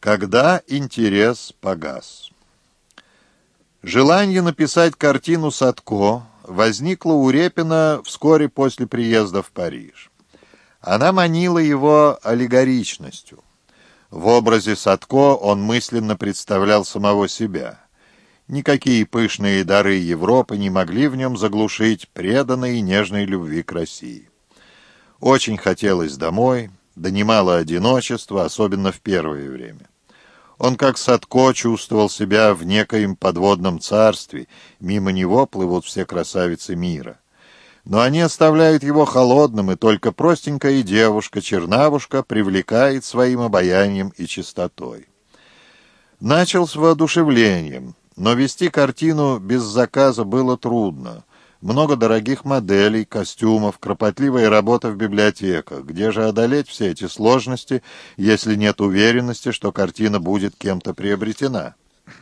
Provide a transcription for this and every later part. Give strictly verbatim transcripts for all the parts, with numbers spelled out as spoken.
Когда интерес погас. Желание написать картину Садко возникло у Репина вскоре после приезда в Париж. Она манила его аллегоричностью. В образе Садко он мысленно представлял самого себя. Никакие пышные дары Европы не могли в нем заглушить преданной и нежной любви к России. Очень хотелось домой, донимало одиночество, особенно в первое время. Он, как Садко, чувствовал себя в некоем подводном царстве, мимо него плывут все красавицы мира. Но они оставляют его холодным, и только простенькая девушка-чернавушка привлекает своим обаянием и чистотой. Начал с воодушевлением, но вести картину без заказа было трудно. Много дорогих моделей, костюмов, кропотливая работа в библиотеках. Где же одолеть все эти сложности, если нет уверенности, что картина будет кем-то приобретена?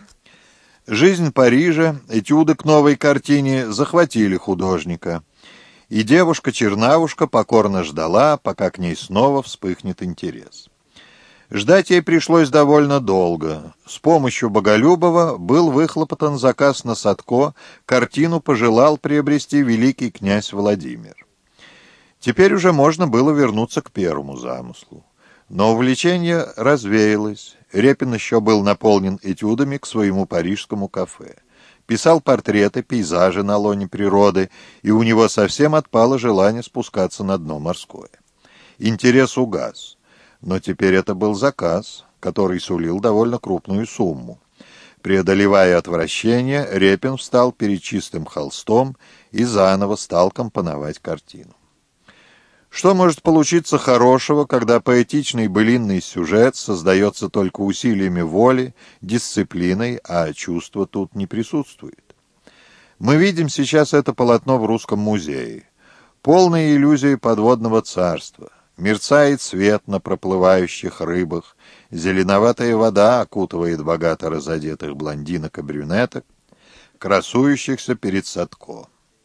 Жизнь Парижа, этюды к новой картине захватили художника. И девушка-чернавушка покорно ждала, пока к ней снова вспыхнет интерес. Ждать ей пришлось довольно долго. С помощью Боголюбова был выхлопотан заказ на Садко, картину пожелал приобрести великий князь Владимир. Теперь уже можно было вернуться к первому замыслу. Но увлечение развеялось. Репин еще был наполнен этюдами к своему парижскому кафе. Писал портреты, пейзажи на лоне природы, и у него совсем отпало желание спускаться на дно морское. Интерес угас. Но теперь это был заказ, который сулил довольно крупную сумму. Преодолевая отвращение, Репин встал перед чистым холстом и заново стал компоновать картину. Что может получиться хорошего, когда поэтичный былинный сюжет создается только усилиями воли, дисциплиной, а чувства тут не присутствует? Мы видим сейчас это полотно в Русском музее. Полная иллюзия подводного царства. Мерцает свет на проплывающих рыбах, зеленоватая вода окутывает богато разодетых блондинок и брюнеток, красующихся перед Садко.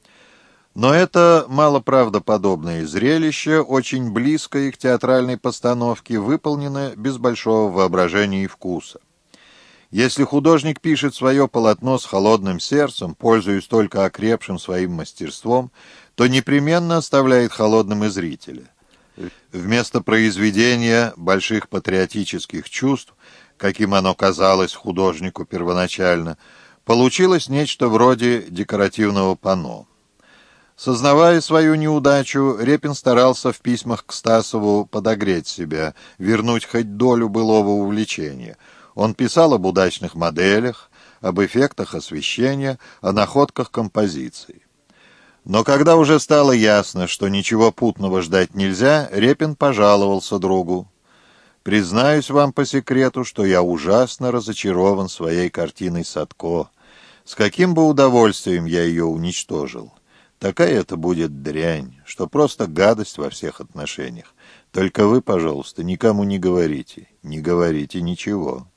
Но это малоправдоподобное зрелище, очень близкое к театральной постановке, выполнено без большого воображения и вкуса. Если художник пишет свое полотно с холодным сердцем, пользуясь только окрепшим своим мастерством, то непременно оставляет холодным и зрителя. Вместо произведения больших патриотических чувств, каким оно казалось художнику первоначально, получилось нечто вроде декоративного панно. Сознавая свою неудачу, Репин старался в письмах к Стасову подогреть себя, вернуть хоть долю былого увлечения. Он писал об удачных моделях, об эффектах освещения, о находках композиции. Но когда уже стало ясно, что ничего путного ждать нельзя, Репин пожаловался другу. «Признаюсь вам по секрету, что я ужасно разочарован своей картиной Садко. С каким бы удовольствием я ее уничтожил. Такая это будет дрянь, что просто гадость во всех отношениях. Только вы, пожалуйста, никому не говорите, не говорите ничего».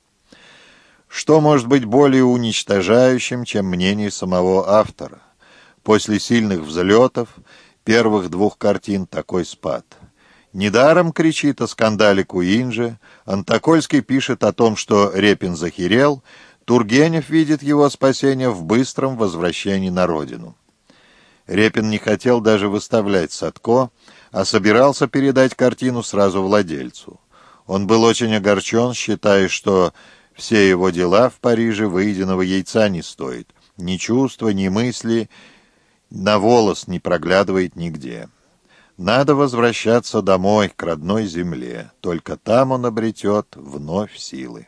Что может быть более уничтожающим, чем мнение самого автора? После сильных взлетов, первых двух картин такой спад. Недаром кричит о скандале Куинджи, Антокольский пишет о том, что Репин захерел, Тургенев видит его спасение в быстром возвращении на родину. Репин не хотел даже выставлять Садко, а собирался передать картину сразу владельцу. Он был очень огорчен, считая, что все его дела в Париже выеденного яйца не стоят. Ни чувства, ни мысли на волос не проглядывает нигде. Надо возвращаться домой, к родной земле. Только там он обретет вновь силы.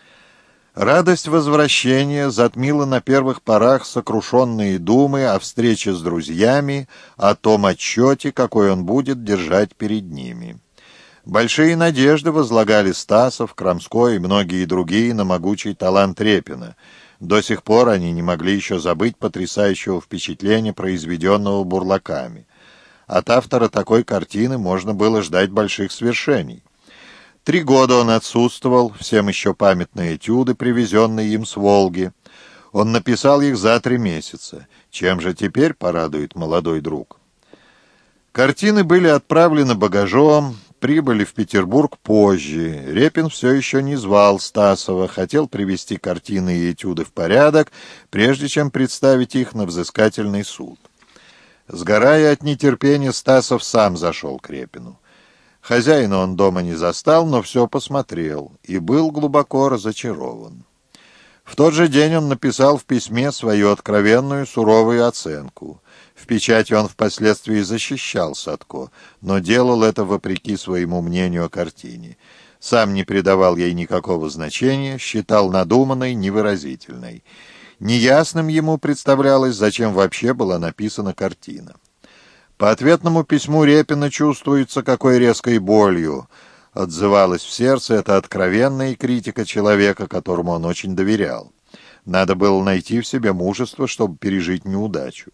Радость возвращения затмила на первых порах сокрушенные думы о встрече с друзьями, о том отчете, какой он будет держать перед ними. Большие надежды возлагали Стасов, Крамской и многие другие на могучий талант Репина. До сих пор они не могли еще забыть потрясающего впечатления, произведенного бурлаками. От автора такой картины можно было ждать больших свершений. Три года он отсутствовал, всем еще памятные этюды, привезенные им с Волги. Он написал их за три месяца. Чем же теперь порадует молодой друг? Картины были отправлены багажом, прибыли в Петербург позже. Репин все еще не звал Стасова, хотел привести картины и этюды в порядок, прежде чем представить их на взыскательный суд. Сгорая от нетерпения, Стасов сам зашел к Репину. Хозяина он дома не застал, но все посмотрел и был глубоко разочарован. В тот же день он написал в письме свою откровенную суровую оценку. В печати он впоследствии защищал Садко, но делал это вопреки своему мнению о картине. Сам не придавал ей никакого значения, считал надуманной, невыразительной. Неясным ему представлялось, зачем вообще была написана картина. По ответному письму Репина чувствуется, какой резкой болью отзывалась в сердце эта откровенная критика человека, которому он очень доверял. Надо было найти в себе мужество, чтобы пережить неудачу.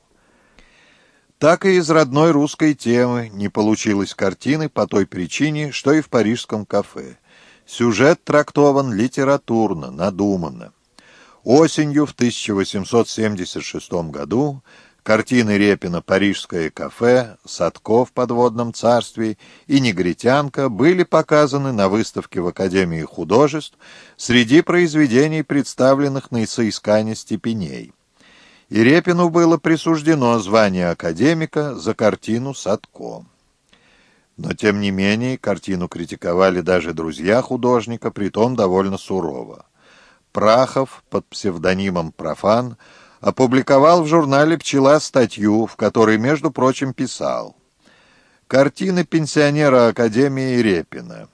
Так и из родной русской темы не получилось картины по той причине, что и в парижском кафе. Сюжет трактован литературно, надуманно. Осенью в тысяча восемьсот семьдесят шестом году картины Репина «Парижское кафе», «Садко в подводном царстве» и «Негритянка» были показаны на выставке в Академии художеств среди произведений, представленных на соискание степеней. И Репину было присуждено звание академика за картину «Садко». Но, тем не менее, картину критиковали даже друзья художника, притом довольно сурово. Прахов под псевдонимом «Профан» опубликовал в журнале «Пчела» статью, в которой, между прочим, писал: «Картины пенсионера Академии Репина.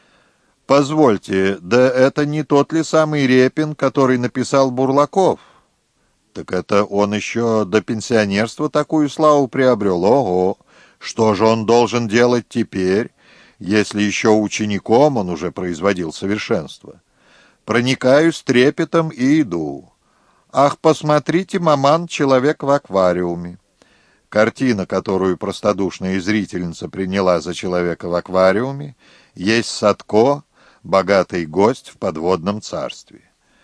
Позвольте, да это не тот ли самый Репин, который написал Бурлаков? Так это он еще до пенсионерства такую славу приобрел. Ого! Что же он должен делать теперь, если еще учеником он уже производил совершенство? Проникаюсь трепетом и иду. Ах, посмотрите, маман, человек в аквариуме». Картина, которую простодушная зрительница приняла за человека в аквариуме, есть Садко, богатый гость в подводном царстве.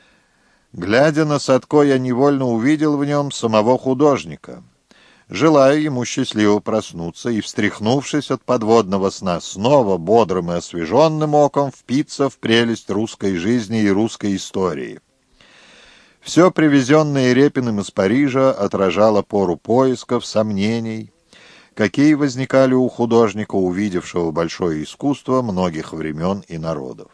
Глядя на Садко, я невольно увидел в нем самого художника. Желаю ему счастливо проснуться и, встряхнувшись от подводного сна, снова бодрым и освеженным оком впиться в прелесть русской жизни и русской истории. Все привезенное Репиным из Парижа отражало пору поисков, сомнений, какие возникали у художника, увидевшего большое искусство многих времен и народов.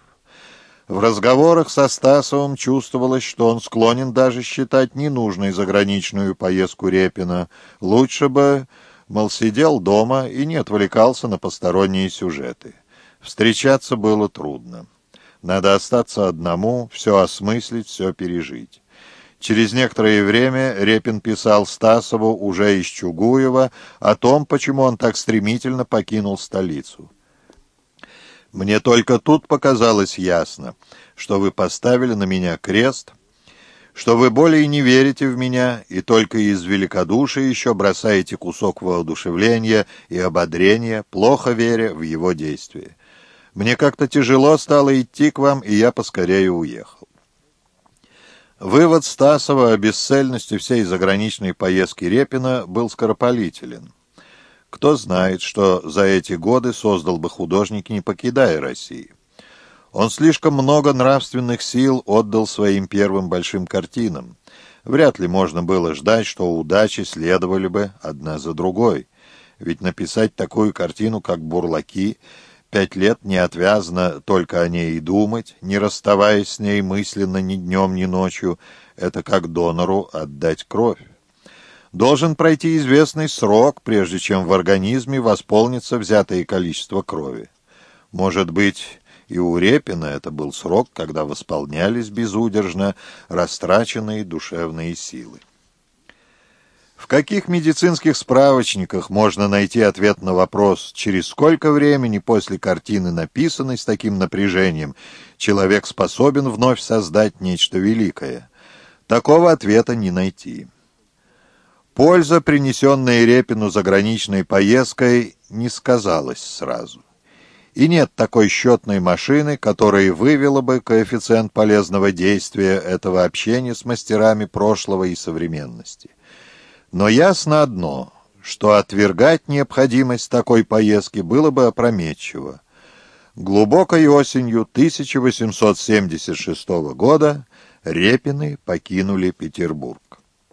В разговорах со Стасовым чувствовалось, что он склонен даже считать ненужной заграничную поездку Репина. Лучше бы, мол, сидел дома и не отвлекался на посторонние сюжеты. Встречаться было трудно. Надо остаться одному, все осмыслить, все пережить. Через некоторое время Репин писал Стасову уже из Чугуева о том, почему он так стремительно покинул столицу. «Мне только тут показалось ясно, что вы поставили на меня крест, что вы более не верите в меня и только из великодушия еще бросаете кусок воодушевления и ободрения, плохо веря в его действие. Мне как-то тяжело стало идти к вам, и я поскорее уехал». Вывод Стасова о бесцельности всей заграничной поездки Репина был скоропалителен. Кто знает, что за эти годы создал бы художник, не покидая России. Он слишком много нравственных сил отдал своим первым большим картинам. Вряд ли можно было ждать, что удачи следовали бы одна за другой. Ведь написать такую картину, как «Бурлаки», пять лет неотвязно только о ней и думать, не расставаясь с ней мысленно ни днем, ни ночью, это как донору отдать кровь. Должен пройти известный срок, прежде чем в организме восполнится взятое количество крови. Может быть, и у Репина это был срок, когда восполнялись безудержно растраченные душевные силы. В каких медицинских справочниках можно найти ответ на вопрос, через сколько времени после картины, написанной с таким напряжением, человек способен вновь создать нечто великое? Такого ответа не найти. Польза, принесенная Репину заграничной поездкой, не сказалась сразу. И нет такой счетной машины, которая вывела бы коэффициент полезного действия этого общения с мастерами прошлого и современности. Но ясно одно, что отвергать необходимость такой поездки было бы опрометчиво. Глубокой осенью тысяча восемьсот семьдесят шестого года Репины покинули Петербург.